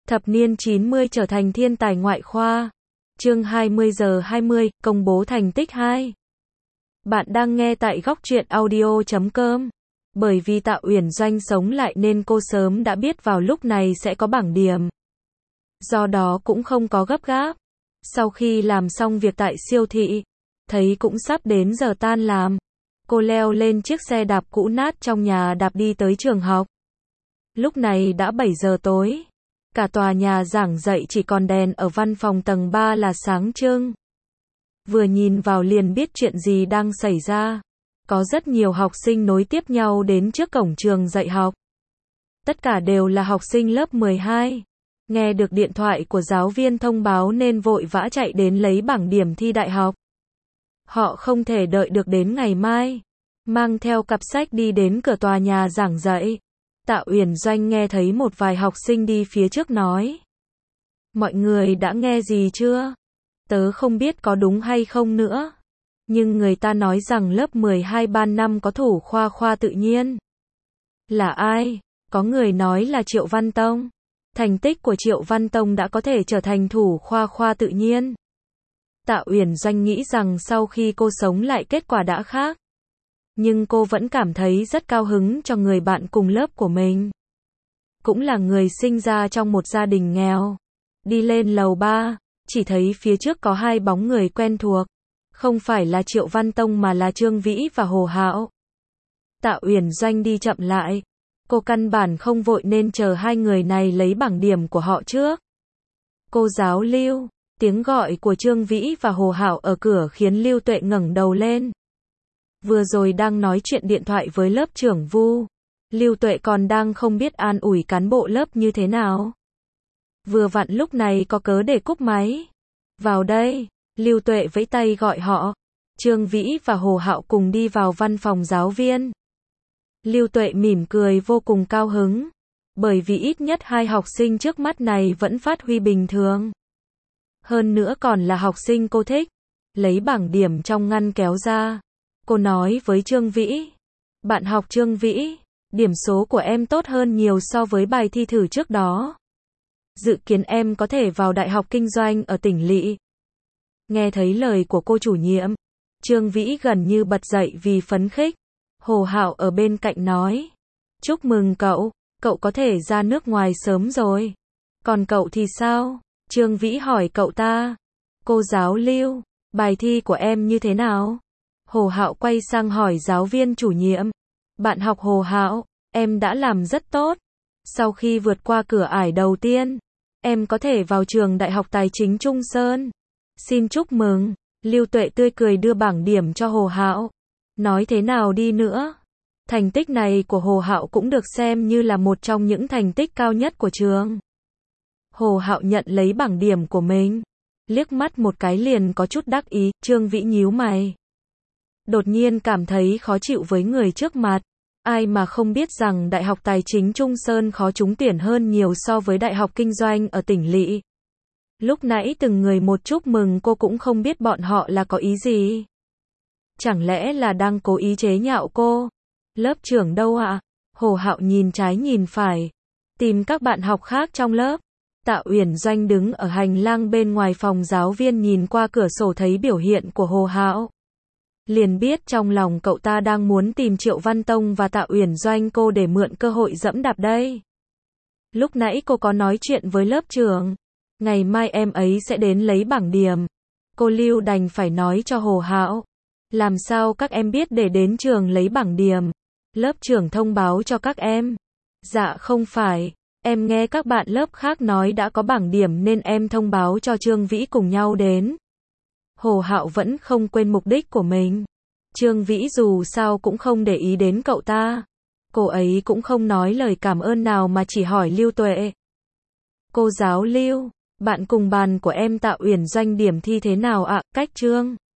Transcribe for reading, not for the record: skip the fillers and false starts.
Thập niên 90 trở thành thiên tài ngoại khoa. Chương 20 giờ 20, công bố thành tích 2. Bạn đang nghe tại góc truyện audio.com. Bởi vì Tạ Uyển Doanh sống lại nên cô sớm đã biết vào lúc này sẽ có bảng điểm. Do đó cũng không có gấp gáp. Sau khi làm xong việc tại siêu thị, thấy cũng sắp đến giờ tan làm. Cô leo lên chiếc xe đạp cũ nát trong nhà đạp đi tới trường học. Lúc này đã 7 giờ tối. Cả tòa nhà giảng dạy chỉ còn đèn ở văn phòng tầng 3 là sáng trưng. Vừa nhìn vào liền biết chuyện gì đang xảy ra. Có rất nhiều học sinh nối tiếp nhau đến trước cổng trường dạy học. Tất cả đều là học sinh lớp 12. Nghe được điện thoại của giáo viên thông báo nên vội vã chạy đến lấy bảng điểm thi đại học. Họ không thể đợi được đến ngày mai. Mang theo cặp sách đi đến cửa tòa nhà giảng dạy. Tạ Uyển Doanh nghe thấy một vài học sinh đi phía trước nói. Mọi người đã nghe gì chưa? Tớ không biết có đúng hay không nữa. Nhưng người ta nói rằng lớp 12 ban năm có thủ khoa tự nhiên. Là ai? Có người nói là Triệu Văn Tông. Thành tích của Triệu Văn Tông đã có thể trở thành thủ khoa tự nhiên. Tạ Uyển Doanh nghĩ rằng sau khi cô sống lại kết quả đã khác. Nhưng cô vẫn cảm thấy rất cao hứng cho người bạn cùng lớp của mình. Cũng là người sinh ra trong một gia đình nghèo. Đi lên lầu 3, chỉ thấy phía trước có hai bóng người quen thuộc. Không phải là Triệu Văn Tông mà là Trương Vĩ và Hồ Hạo. Tạ Uyển Doanh đi chậm lại. Cô căn bản không vội nên chờ hai người này lấy bảng điểm của họ trước. Cô giáo Lưu, tiếng gọi của Trương Vĩ và Hồ Hạo ở cửa khiến Lưu Tuệ ngẩng đầu lên. Vừa rồi đang nói chuyện điện thoại với lớp trưởng Vu. Lưu Tuệ còn đang không biết an ủi cán bộ lớp như thế nào. Vừa vặn lúc này có cớ để cúp máy. Vào đây, Lưu Tuệ vẫy tay gọi họ. Trương Vĩ và Hồ Hạo cùng đi vào văn phòng giáo viên. Lưu Tuệ mỉm cười vô cùng cao hứng. Bởi vì ít nhất hai học sinh trước mắt này vẫn phát huy bình thường. Hơn nữa còn là học sinh cô thích. Lấy bảng điểm trong ngăn kéo ra. Cô nói với Trương Vĩ. Bạn học Trương Vĩ, điểm số của em tốt hơn nhiều so với bài thi thử trước đó. Dự kiến em có thể vào Đại học Kinh doanh ở tỉnh lỵ. Nghe thấy lời của cô chủ nhiệm, Trương Vĩ gần như bật dậy vì phấn khích. Hồ Hạo ở bên cạnh nói. Chúc mừng cậu, cậu có thể ra nước ngoài sớm rồi. Còn cậu thì sao? Trương Vĩ hỏi cậu ta. Cô giáo Lưu, bài thi của em như thế nào? Hồ Hạo quay sang hỏi giáo viên chủ nhiệm. Bạn học Hồ Hạo, em đã làm rất tốt. Sau khi vượt qua cửa ải đầu tiên, em có thể vào trường Đại học Tài chính Trung Sơn. Xin chúc mừng. Lưu Tuệ tươi cười đưa bảng điểm cho Hồ Hạo. Nói thế nào đi nữa, thành tích này của Hồ Hạo cũng được xem như là một trong những thành tích cao nhất của trường. Hồ Hạo nhận lấy bảng điểm của mình, liếc mắt một cái liền có chút đắc ý. Trương Vĩ nhíu mày. Đột nhiên cảm thấy khó chịu với người trước mặt. Ai mà không biết rằng Đại học Tài chính Trung Sơn khó trúng tuyển hơn nhiều so với Đại học Kinh doanh ở tỉnh lỵ. Lúc nãy từng người một chúc mừng cô cũng không biết bọn họ là có ý gì. Chẳng lẽ là đang cố ý chế nhạo cô? Lớp trưởng đâu ạ? Hồ Hạo nhìn trái nhìn phải. Tìm các bạn học khác trong lớp. Tạ Uyển Doanh đứng ở hành lang bên ngoài phòng giáo viên nhìn qua cửa sổ thấy biểu hiện của Hồ Hạo. Liền biết trong lòng cậu ta đang muốn tìm Triệu Văn Tông và Tạ Uyển Doanh cô để mượn cơ hội dẫm đạp đây. Lúc nãy cô có nói chuyện với lớp trưởng. Ngày mai em ấy sẽ đến lấy bảng điểm. Cô Lưu đành phải nói cho Hồ Hạo. Làm sao các em biết để đến trường lấy bảng điểm? Lớp trưởng thông báo cho các em. Dạ không phải. Em nghe các bạn lớp khác nói đã có bảng điểm nên em thông báo cho Trương Vĩ cùng nhau đến. Hồ Hạo vẫn không quên mục đích của mình. Trương Vĩ dù sao cũng không để ý đến cậu ta. Cô ấy cũng không nói lời cảm ơn nào mà chỉ hỏi Lưu Tuệ. Cô giáo Lưu, bạn cùng bàn của em Tạ Uyển Doanh điểm thi thế nào ạ? Cách Trương